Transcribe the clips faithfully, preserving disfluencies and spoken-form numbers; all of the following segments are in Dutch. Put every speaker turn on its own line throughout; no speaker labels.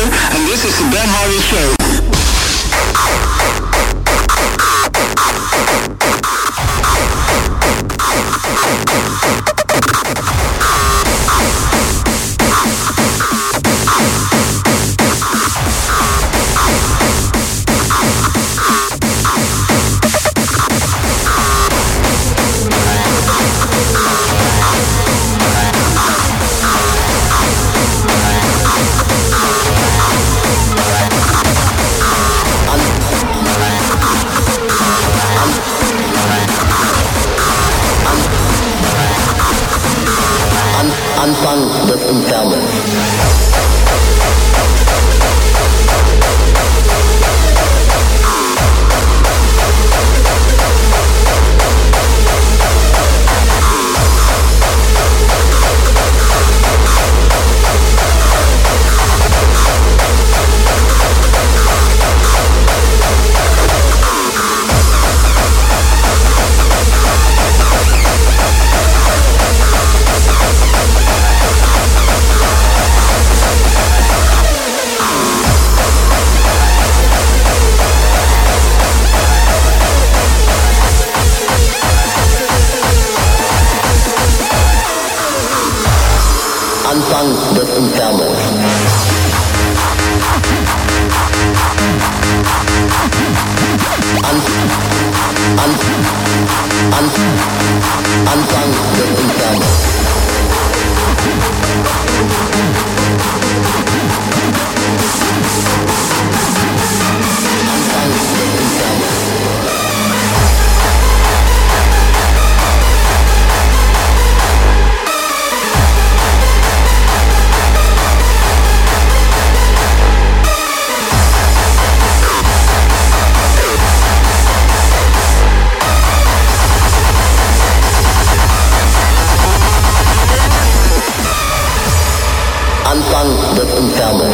and this is the Ben Hardy Show.
Anfang des Infernos. Anfang des Infernos. An, an, an, Anfang des Infernos. Anfang des Infernos. Anfang des Infernos.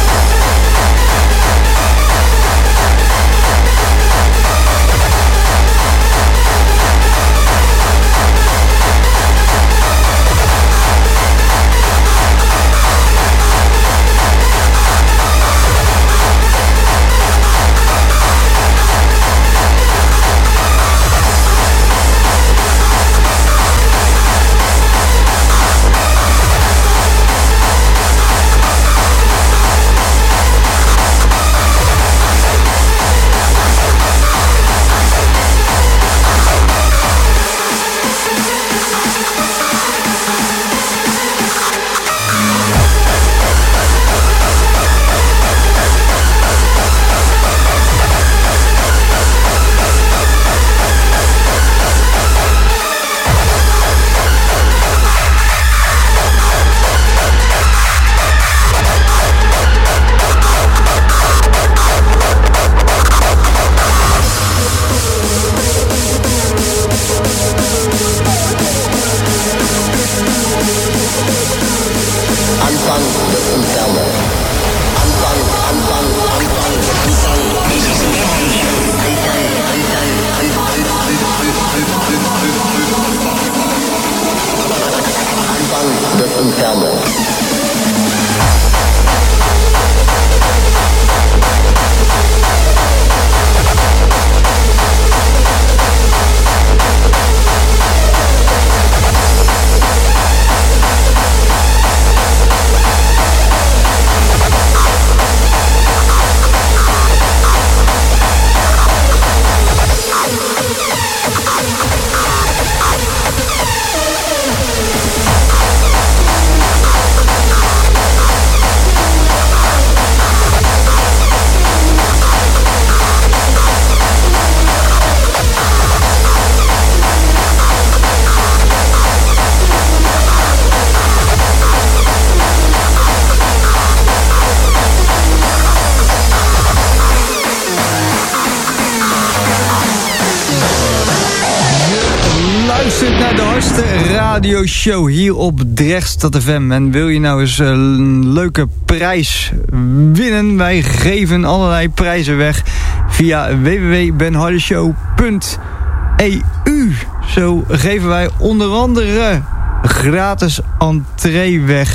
Radioshow hier op Drechtstad F M. En wil je nou eens een leuke prijs winnen? Wij geven allerlei prijzen weg via w w w punt ben hardy show punt e u. Zo geven wij onder andere gratis entree weg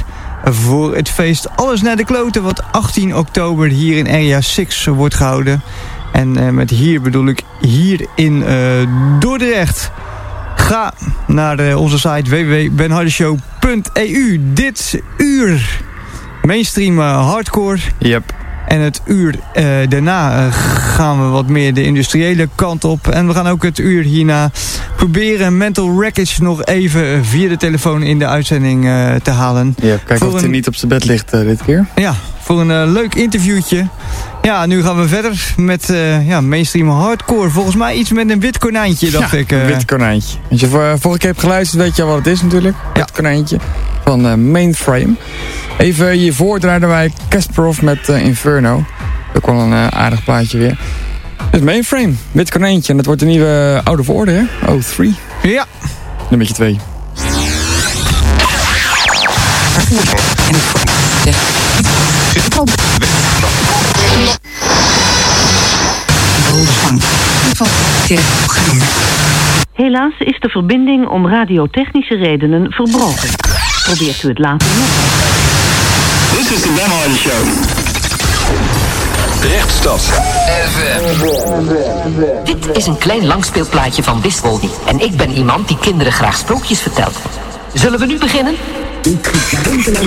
voor het feest Alles naar de Kloten, wat achttien oktober hier in Area zes wordt gehouden. En uh, met hier bedoel ik hier in uh, Dordrecht. Ga naar uh, onze site w w w punt ben harde show punt e u. Dit uur mainstream uh, hardcore.
Yep.
En het uur uh, daarna uh, gaan we wat meer de industriële kant op. En we gaan ook het uur hierna proberen Mental Wreckage nog even via de telefoon in de uitzending uh, te halen.
Ja, kijk
voor
of hij
een...
niet op zijn bed ligt uh, dit keer.
Ja, voor een uh, leuk interviewtje. Ja, nu gaan we verder met uh, ja, mainstream hardcore. Volgens mij iets met een wit konijntje, dacht
ja,
ik. Uh...
een wit konijntje. Als je voor, vorige keer hebt geluisterd, weet je al wat het is natuurlijk.
Ja.
Wit konijntje van uh, Mainframe. Even hiervoor draaiden wij Kasparov met uh, Inferno. Ook wel een uh, aardig plaatje weer. Dus Mainframe, wit konijntje. En dat wordt een nieuwe uh, oude orde, hè? O drie.
Ja.
Nummertje twee.
Helaas is de verbinding om radiotechnische redenen verbroken. Probeert u het later nog.
This is the Ben Hardy Show. Rechtstad.
Dit is een klein langspeelplaatje van Wiswoldy. En ik ben iemand die kinderen graag sprookjes vertelt. Zullen we nu beginnen? Weet je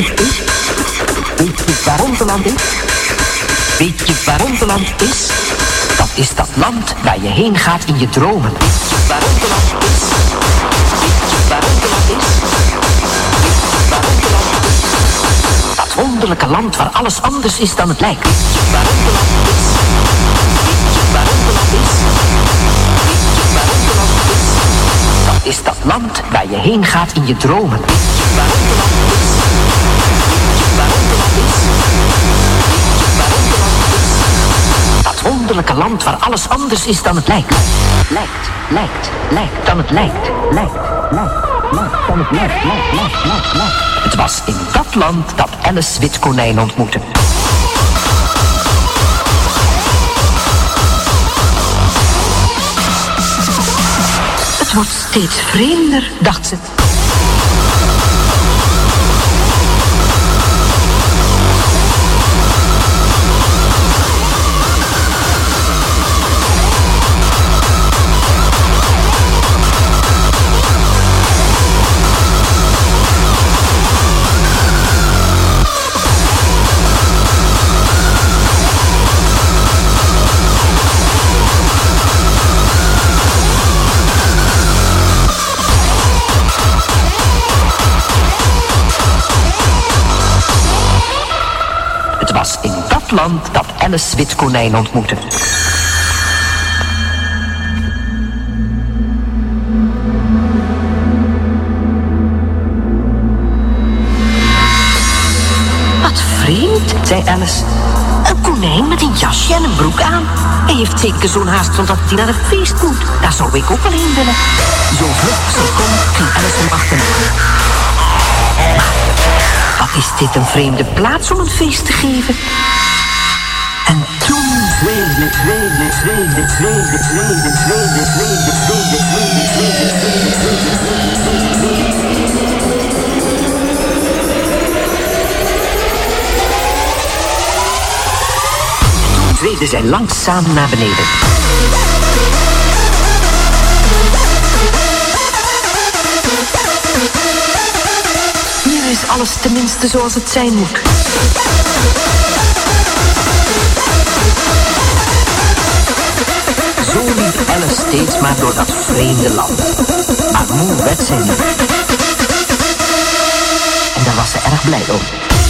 waar Ronteland is? Weet je waar Ronteland is? Dat is dat land waar je heen gaat in je dromen. Weet je waar Ronteland is? Weet je waar Ronteland is? Weet je waar Ronteland is? Dat wonderlijke land waar alles anders is dan het lijkt. Weet je waar Ronteland is? Weet je waar Ronteland is? Weet je waar Ronteland is? Dat is dat land waar je heen gaat in je dromen. Weet je waar Ronteland is? Weet je waar Ronteland is? Weet je waar Ronteland is? Dat wonderlijke land waar alles anders is dan het lijkt. Lijkt, lijkt, lijkt dan het lijkt. Lijkt, lijkt, lijkt dan het lijkt. Lijkt, lijkt, lijkt, lijkt. Het was in dat land dat Alice Witkonijn ontmoette. Het wordt steeds vreemder, dacht ze. Het was in dat land dat Alice Witkonijn ontmoette. Wat vreemd, zei Alice. Een konijn met een jasje en een broek aan. Hij heeft zeker zo'n haast omdat hij naar een feest moet. Daar zou ik ook wel heen willen. Zo vlug als hij kon, ging Alice hem achterna. Wat is dit een vreemde plaats om een feest te geven? En toen zweefde, zweefde, zweefde, zweefde, zweefde, zweefde, zweefde, zweefde, zweefde, Toen zweefden zij langzaam naar beneden. Is alles tenminste zoals het zijn moet. Zo liep Alice steeds maar door dat vreemde land. Maar moe werd zij niet. En daar was ze erg blij om.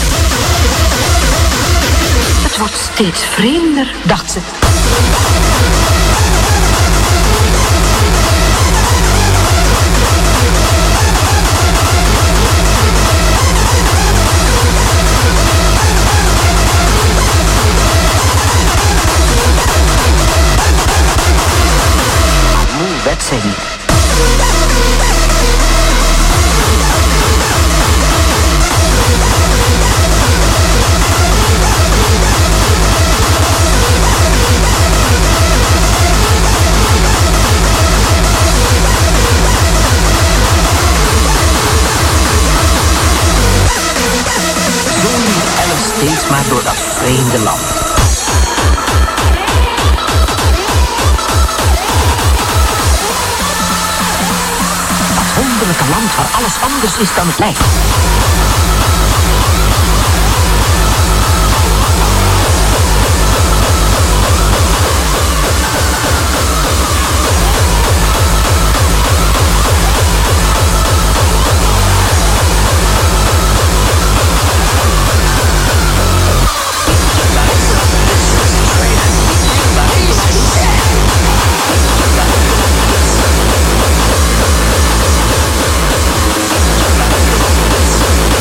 Het wordt steeds vreemder, dacht ze. Werd zij niet. steeds maar door dat vreemde land. Dat wonderlijke land waar alles anders is dan het lijkt.
We'll be right back.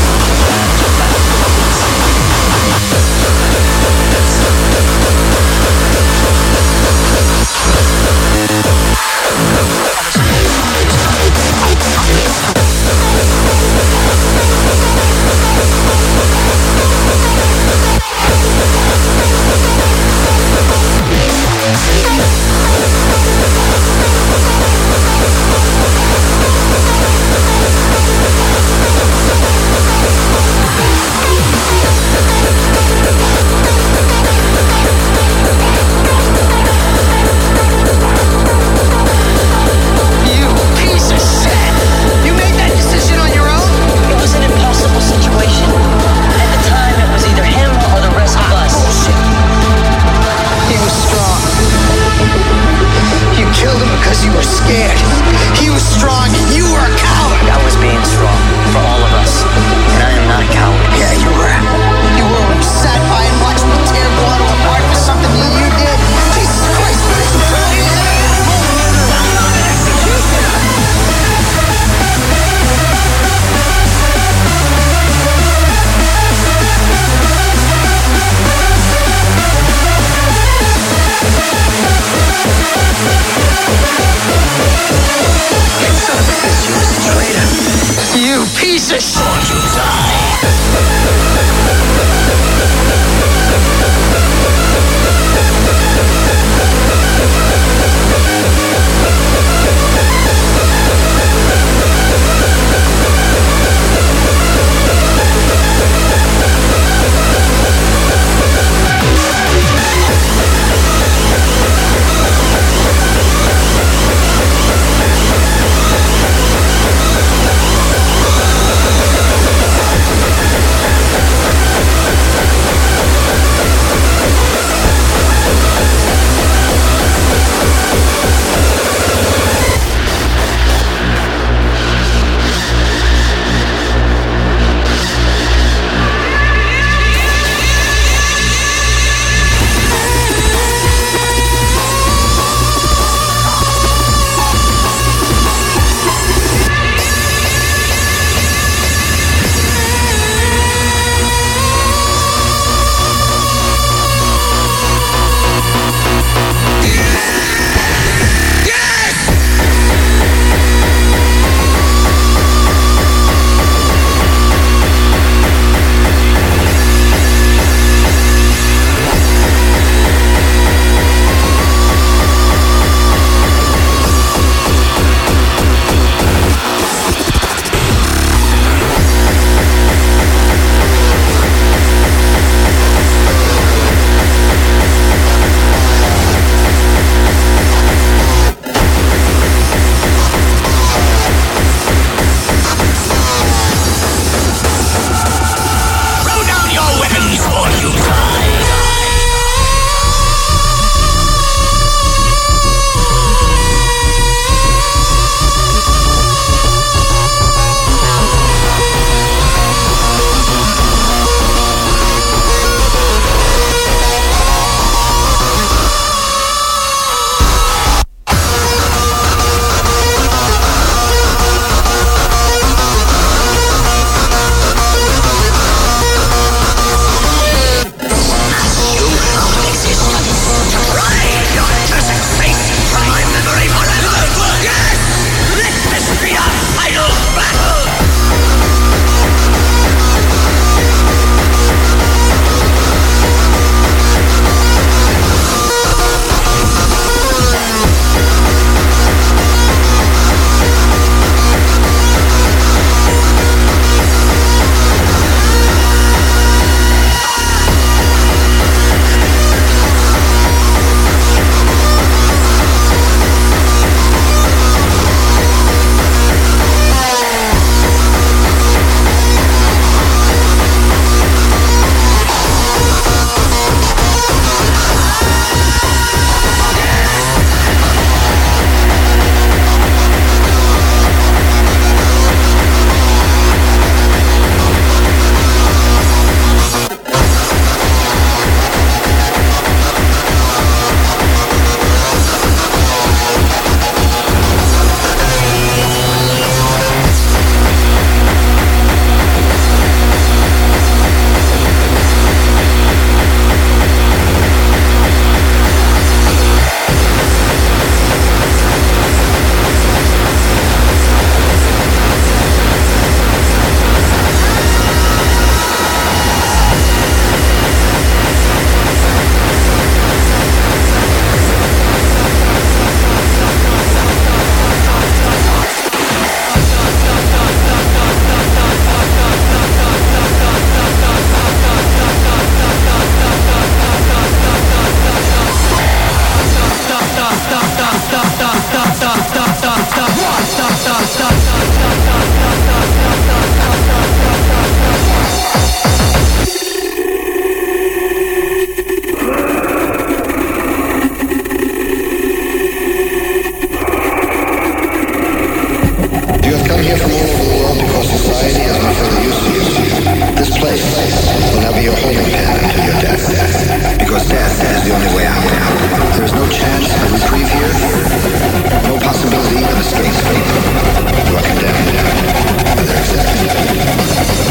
I'll be your holding pen until your death. Because death is the only way out. There is no chance of reprieve here. No possibility of escape. You are condemned. Other accepted.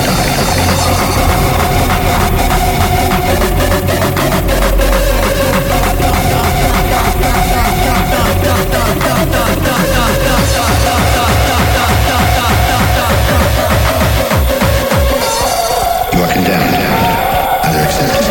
You are condemned. Other accepted.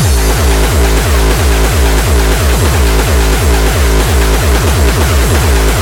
Darkness.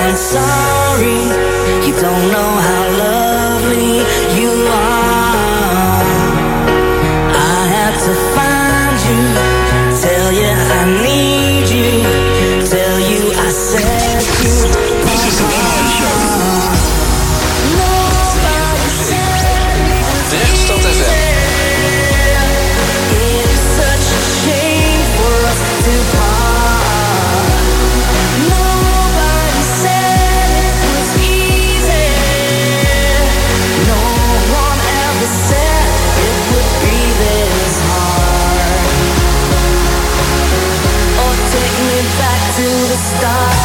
I'm sorry, you don't know how lovely you are. I had to find you, tell you I need you, tell you I said you.
This is the Ben Hardy Show.
Nobody said
Drechtstad F M.
it's such a shame for us to part. Nobody said it was easy. No one ever said it would be this hard. Or take me back to the start.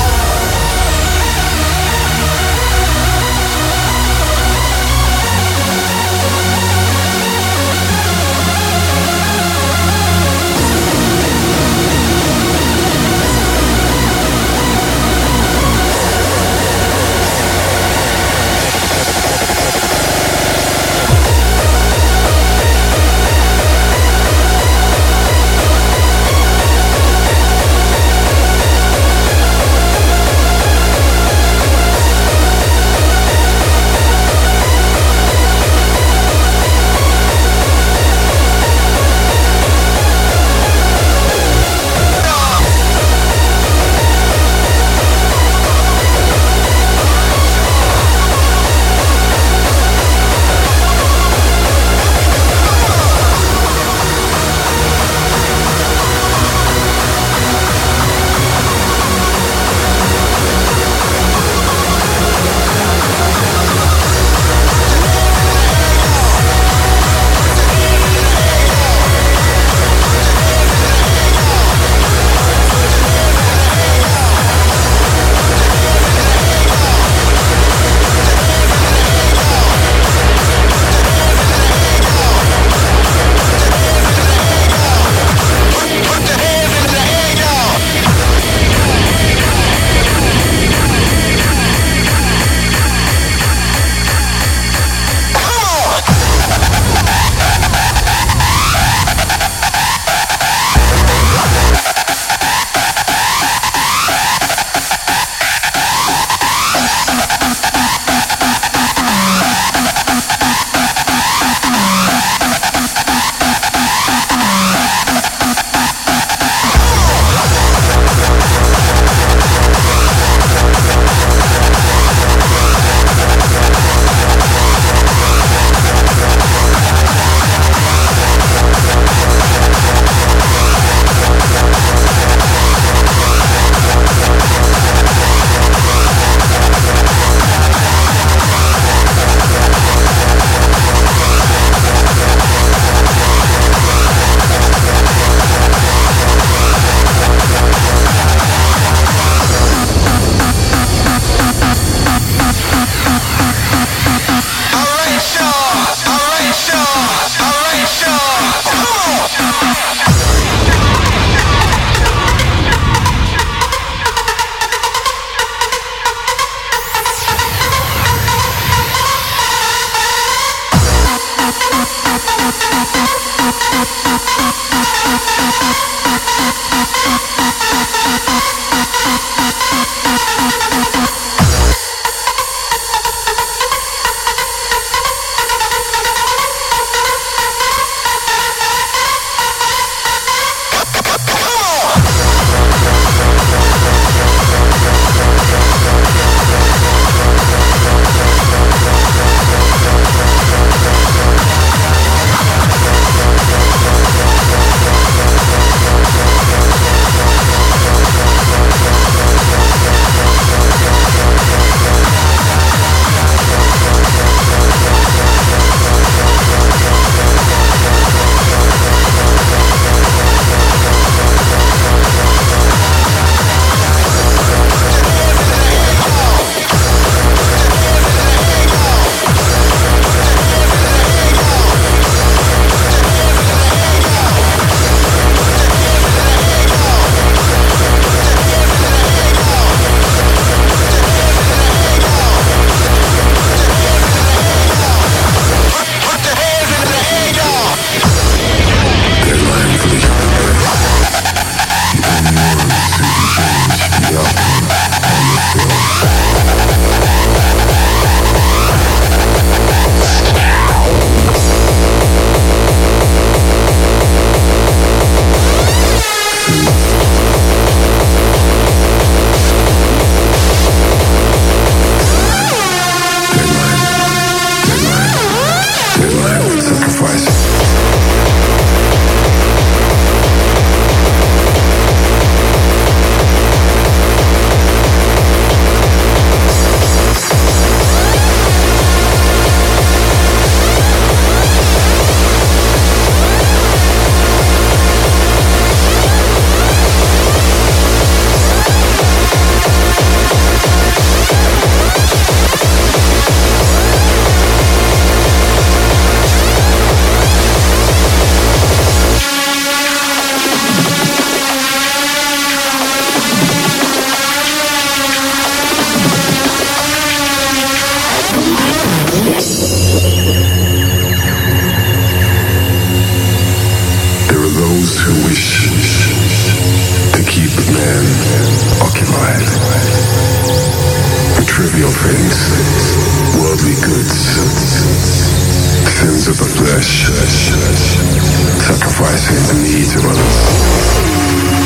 trivial things, worldly goods, sins of the flesh, sacrificing the needs of others.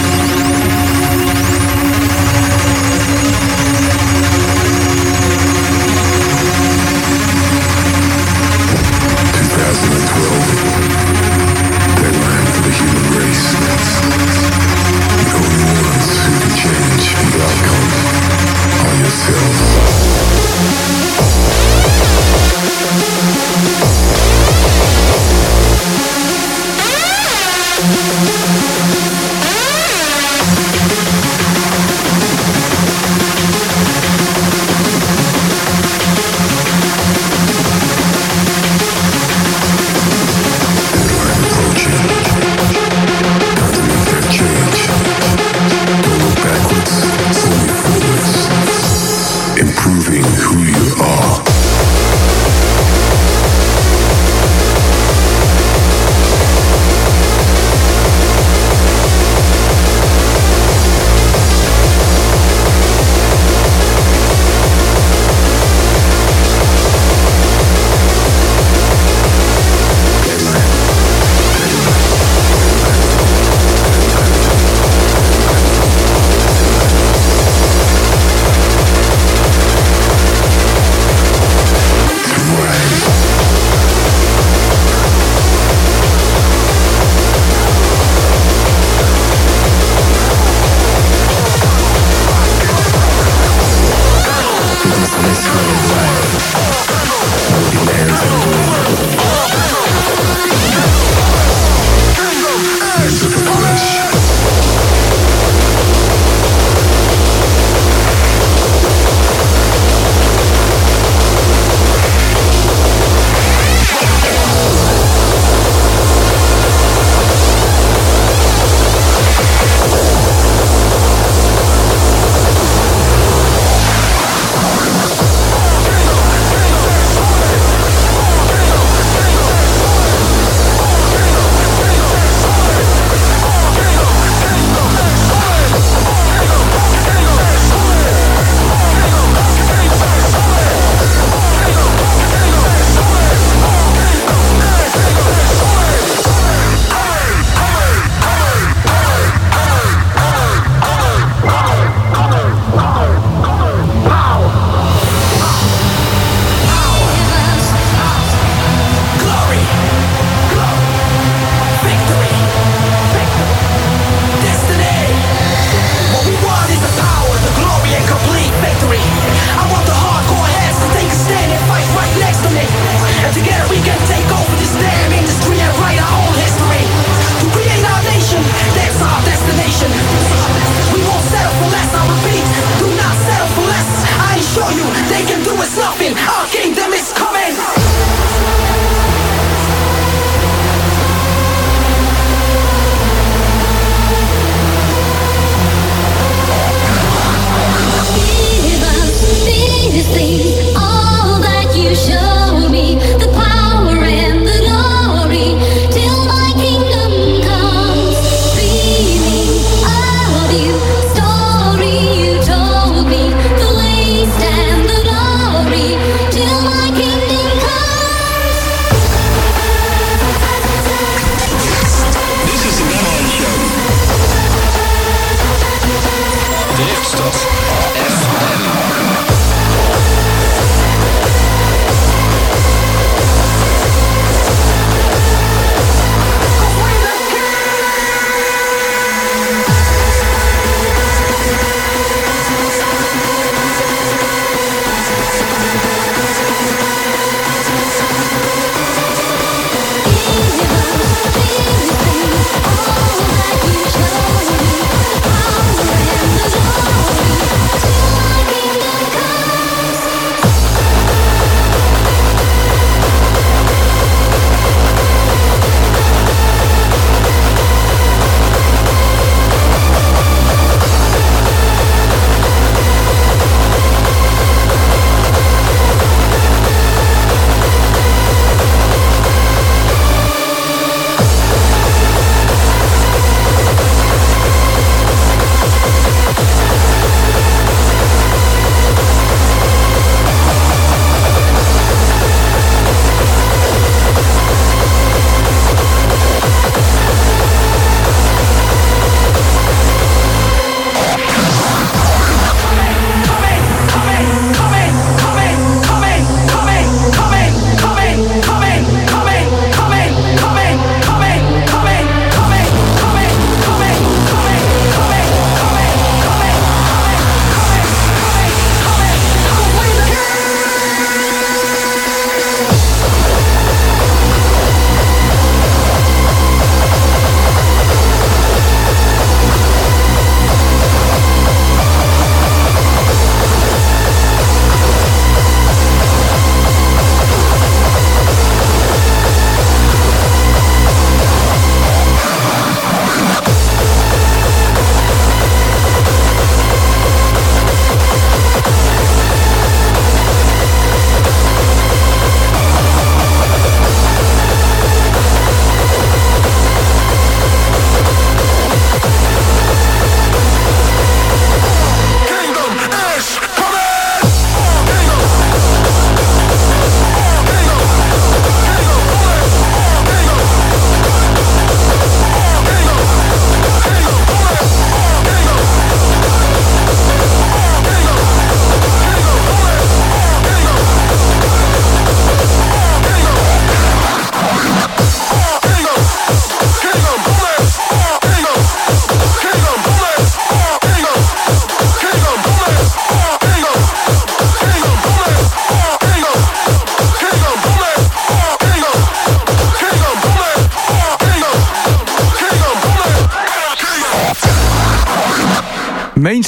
twenty twelve, deadline for the human race. The only ones who can change the outcome are yourself. Improving who you are.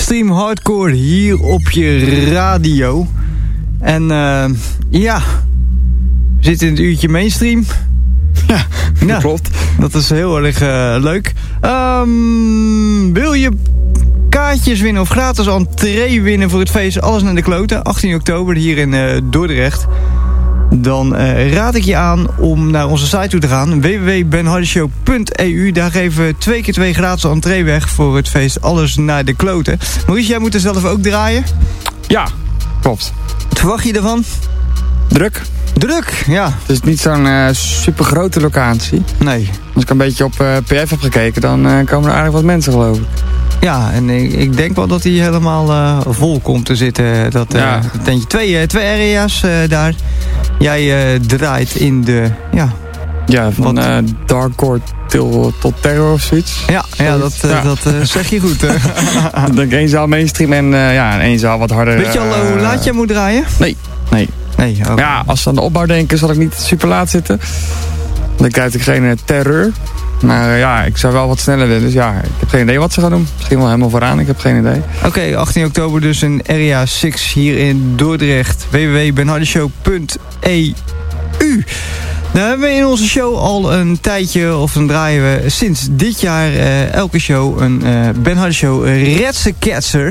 mainstream hardcore hier op je radio. En uh, ja, we zitten in het uurtje mainstream.
Ja, dat ja, klopt.
Dat is heel erg uh, leuk. Um, wil je kaartjes winnen of gratis entree winnen voor het feest Alles naar de Kloten, achttien oktober hier in uh, Dordrecht? Dan uh, raad ik je aan om naar onze site toe te gaan, w w w punt ben hardy show punt e u. Daar geven we twee keer twee gratis entree weg voor het feest Alles naar de Kloten. Maurice, jij moet er zelf ook draaien?
Ja, klopt.
Wat verwacht je ervan?
Druk.
Druk, ja.
Het is niet zo'n uh, super grote locatie.
Nee. Als
ik een beetje op uh, P F heb gekeken, dan uh, komen er aardig wat mensen, geloof ik.
Ja, en ik, ik denk wel dat hij helemaal uh, vol komt te zitten. Dat, uh,
ja.
dat denk je, twee, uh, twee area's uh, daar. Jij uh, draait in de, ja...
Ja, van uh, darkcore til, tot terror of zoiets.
Ja, ja dat, uh, ja. dat uh, zeg je goed.
Ik denk één zaal mainstream en uh, ja, één zaal wat harder.
Weet je al uh, hoe laat jij moet draaien?
Nee, nee.
nee okay.
Ja, als ze aan de opbouw denken, zal ik niet super laat zitten. Dan krijg ik geen uh, terreur. Maar uh, ja, ik zou wel wat sneller willen. Dus ja, ik heb geen idee wat ze gaan doen. Misschien wel helemaal vooraan, ik heb geen idee.
Oké, okay, achttien oktober dus in Area zes hier in Dordrecht. w w w punt ben hardy show punt e u. Nou hebben we in onze show al een tijdje, of dan draaien we sinds dit jaar uh, elke show een uh, Ben Hardy Show Redse Ketser.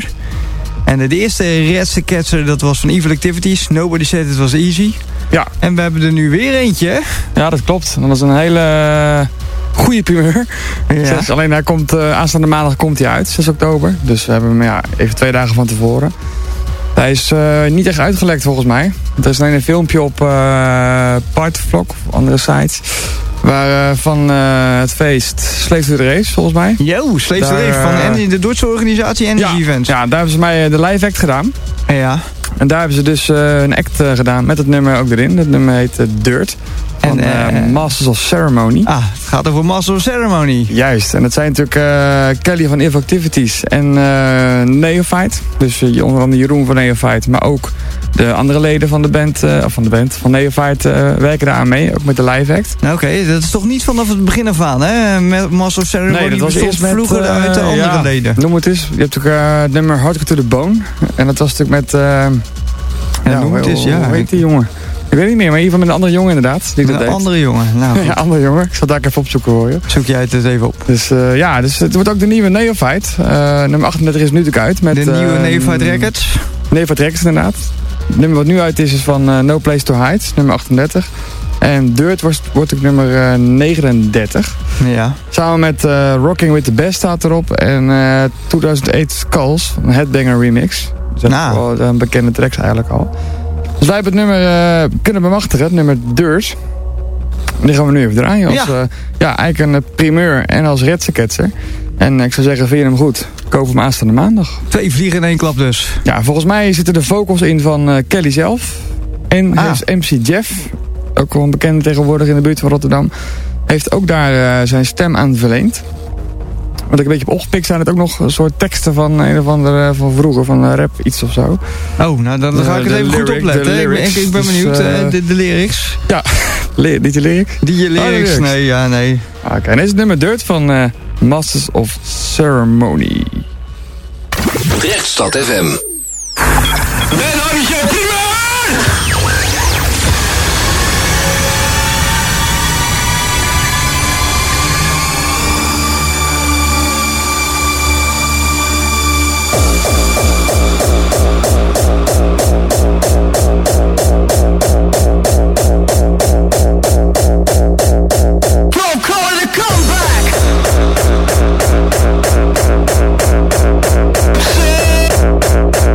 En uh, de eerste Redse Ketser, dat was van Evil Activities. Nobody Said It Was Easy.
Ja.
En we hebben er nu weer eentje.
Ja, dat klopt. Dat was een hele uh, goede primeur.
Ja.
Zes, alleen hij komt, uh, aanstaande maandag komt hij uit, zes oktober. Dus we hebben hem ja, even twee dagen van tevoren. Hij is uh, niet echt uitgelekt volgens mij. Er is alleen een filmpje op uh, Partyvlog of andere sites. Waar uh, van uh, het feest Slave to the Race volgens mij.
Yo, Slave to the Race van uh, de Duitse organisatie Energy
ja,
Events.
Ja, daar hebben ze mij de live act gedaan.
Ja.
En daar hebben ze dus uh, een act uh, gedaan met het nummer ook erin. Het nummer heet uh, Dirt. Van
en, uh,
uh, Masters of Ceremony.
Ah, het gaat over Masters of Ceremony.
Juist, en dat zijn natuurlijk uh, Kelly van Evil Activities en uh, Neophyte. Dus uh, onder andere Jeroen van Neophyte, maar ook de andere leden van de band, uh, van de band van Neophyte uh, werken daar aan mee, ook met de live act.
Oké, okay, dat is toch niet vanaf het begin af aan, hè? Masters of Ceremony.
Nee, dat was eerst met,
vroeger
uh,
uit de andere
ja,
leden.
Noem het eens. Je hebt ook uh, het nummer Hardcore to the Bone. En dat was natuurlijk met... Uh,
ja,
ja,
noem het eens, ja.
Hoe heet die jongen? Ik weet niet meer, maar in ieder geval met een andere jongen inderdaad. Die dat
een andere jongen, nou
ja, andere jongen. Ik zal daar even opzoeken voor je.
Zoek jij het eens even op.
Dus uh, ja, dus het wordt ook de nieuwe Neophyte. Uh, nummer achtendertig is nu natuurlijk uit. Met,
de nieuwe uh, Neophyte Records?
Neophyte Records inderdaad. Het nummer wat nu uit is, is van uh, No Place to Hide, nummer achtendertig. En Dirt wordt, wordt ook nummer uh, negenendertig.
Ja.
Samen met uh, Rocking with the Best staat erop. En uh, tweeduizend acht Skulls, een Headbanger remix. Dat is nou. wel een bekende tracks eigenlijk al. Dus wij hebben het nummer uh, kunnen bemachtigen, het nummer Dirt. En die gaan we nu even draaien. Als, ja. Uh, ja, eigenlijk een primeur en als redseketser. En ik zou zeggen, vind je hem goed? Koop hem aanstaande maandag.
Twee vliegen in één klap dus.
Ja, volgens mij zitten de vocals in van uh, Kelly zelf. En ah. M C Jeff, ook wel een bekende tegenwoordig in de buurt van Rotterdam, heeft ook daar uh, zijn stem aan verleend. Wat ik een beetje heb opgepikt zijn het ook nog een soort teksten van een of andere van vroeger, van uh, rap iets of zo.
Oh, nou dan ga ik het even lyric, goed opletten. Ik ben, ik ben benieuwd, dus, uh, de, de lyrics.
Ja, Le niet de lyric?
Die je lyrics, oh, lyrics. Nee, ja, nee.
Oké, okay, en dit is het nummer Dirt van uh, Masters of Ceremony.
Drechtstad F M. Ben Hardy Show primeur!
Say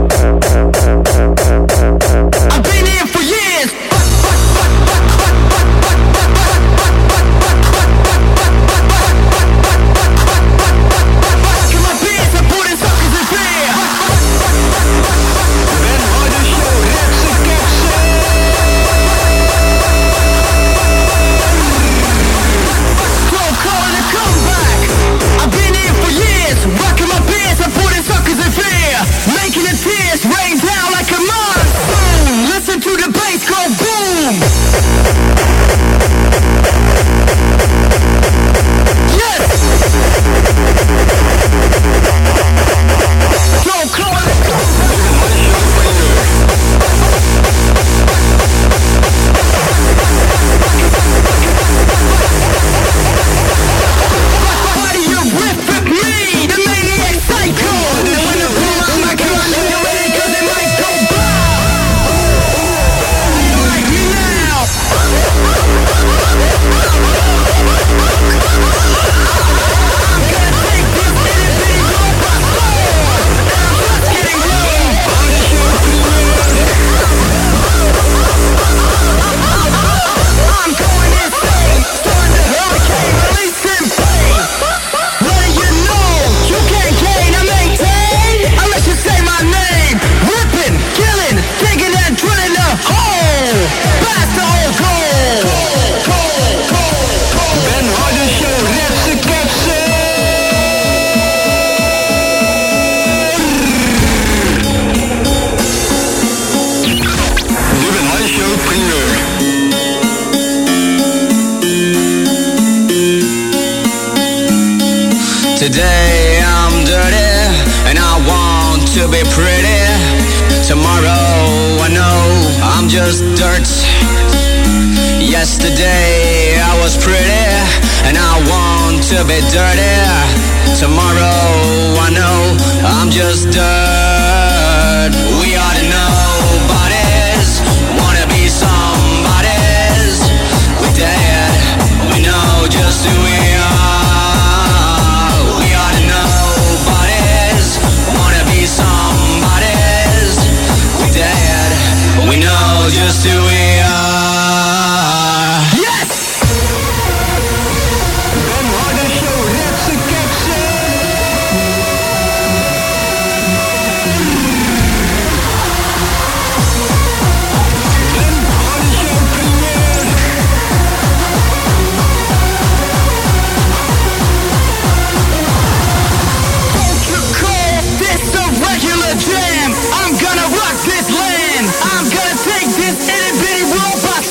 Today I'm dirty and I want to be pretty. Tomorrow I know I'm just dirt. Yesterday I was pretty and I want to be dirty. Tomorrow I know I'm just dirt. We are the nobodies, wanna be somebodies. We're dead, we know just who we are. We are the nobodies, wanna be somebodies. We're dead, we know just who we are.
I'm gonna rock this land. I'm gonna take this itty bitty robot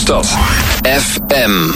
Hoofdstad F M.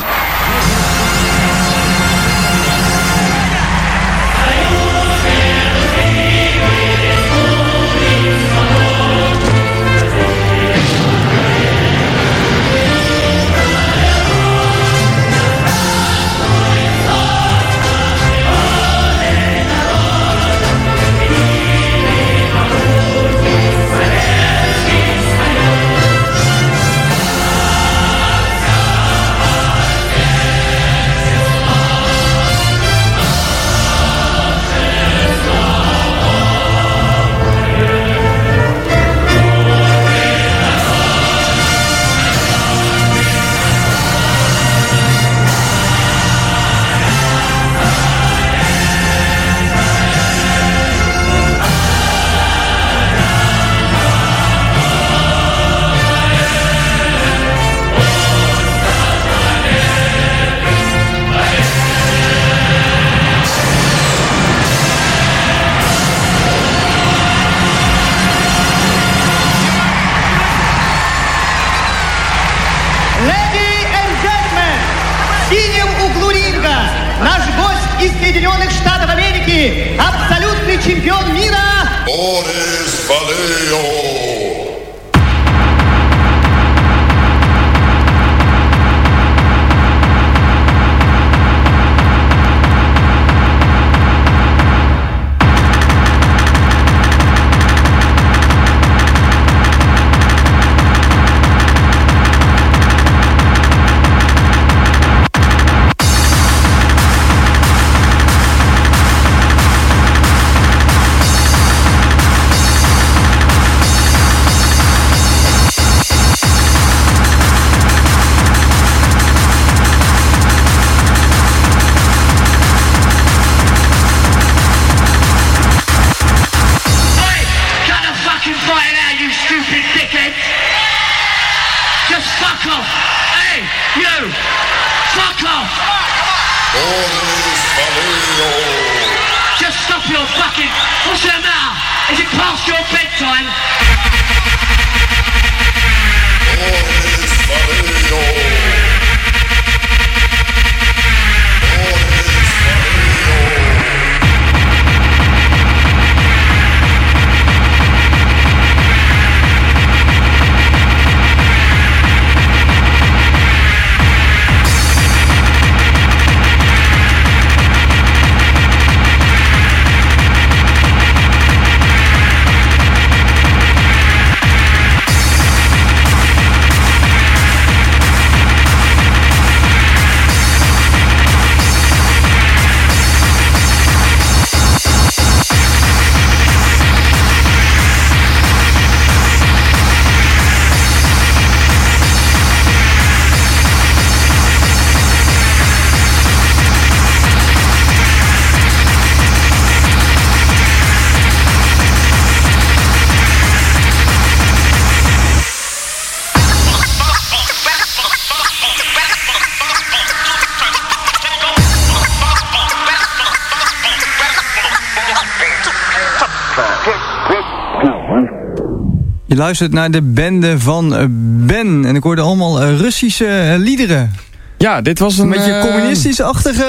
Соединенных Штатов Америки, абсолютный чемпион мира
Борис Валеев.
Just stop your fucking... What's the matter? Is it past your bedtime?
Boris Vallejo.
Je luistert naar de bende van Ben. En ik hoorde allemaal Russische liederen.
Ja, dit was een...
Met je communistisch-achtige...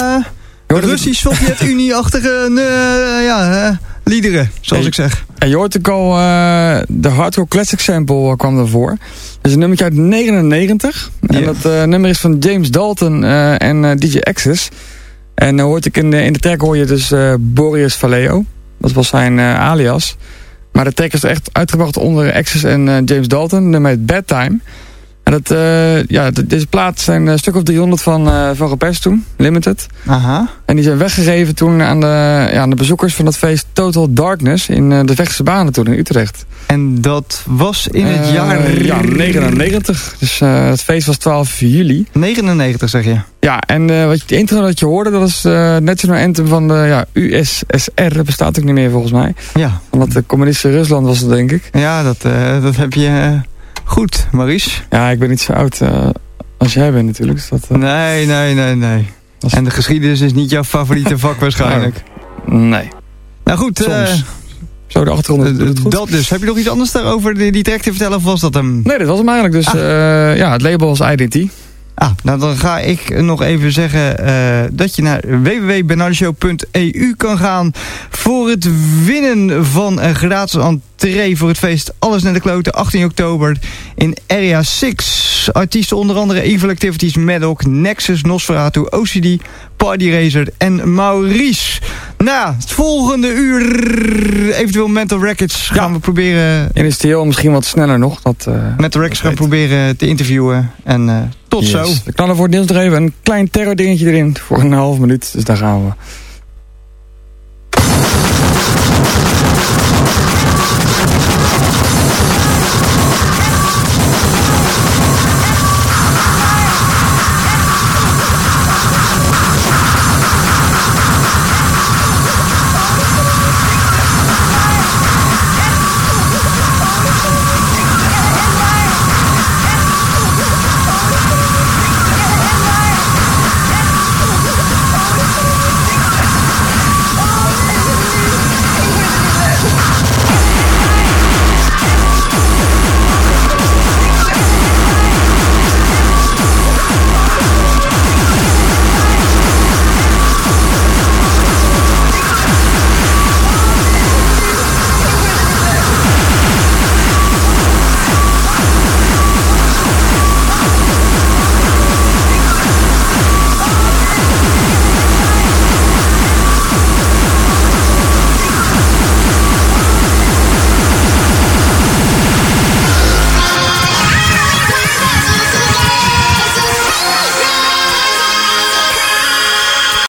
Uh, Russisch-Sovjet-Unie-achtige uh, ja, uh, liederen, zoals hey, ik zeg.
Ja, je hoort ook al uh, de Hardcore Classic Sample kwam daarvoor. Dat is een nummertje uit negenennegentig. Yeah. En dat uh, nummer is van James Dalton uh, en uh, D J Axis. En uh, hoort ik in de, in de track hoor je dus uh, Boris Vallejo. Dat was zijn uh, alias. Maar de track is echt uitgebracht onder Axis en uh, James Dalton. Nummer heet Bad Time. En dat, uh, ja, deze plaat zijn een stuk of driehonderd van, uh, van gepest toen. Limited.
Aha.
En die zijn weggegeven toen aan de, ja, aan de bezoekers van dat feest Total Darkness in uh, de Vechtse Banen toen in Utrecht.
En dat was in het uh, jaar...
Ja, negenennegentig. Dus uh, het feest was twaalf juli.
negenennegentig zeg je?
Ja, en uh, wat je, de intro dat je hoorde, dat is uh, National Anthem van de ja, U S S R. Dat bestaat ook niet meer volgens mij.
Ja.
Van dat uh, communistische Rusland was het, denk ik.
Ja, dat, uh, dat heb je uh, goed, Maurice.
Ja, ik ben niet zo oud uh, als jij bent natuurlijk. Dus dat, uh...
Nee, nee, nee, nee. Als... En de geschiedenis is niet jouw favoriete vak waarschijnlijk.
Nee.
Nou goed, uh,
Zo, de achtergrond doet het goed.
Dat dus. Heb je nog iets anders daarover die, die track te vertellen? Of was dat hem?
Nee, dat was hem eigenlijk. Dus
ah.
uh, ja, het label was I D T.
Ah, nou dan ga ik nog even zeggen uh, dat je naar w w w punt benardeshow punt e u kan gaan voor het winnen van een gratis entree voor het feest Alles naar de Kloten, achttien oktober in Area zes. Artiesten onder andere Evil Activities, Maddock, Nexus, Nosferatu, O C D, Party Racer en Maurice. Nou, het volgende uur eventueel Mental Records gaan ja. we proberen...
In het stil misschien wat sneller nog. Dat, uh,
Mental Records gaan we proberen te interviewen en... Uh, Tot yes. zo.
We knallen voor het nieuws nog even een klein terror dingetje erin voor een half minuut. Dus daar gaan we.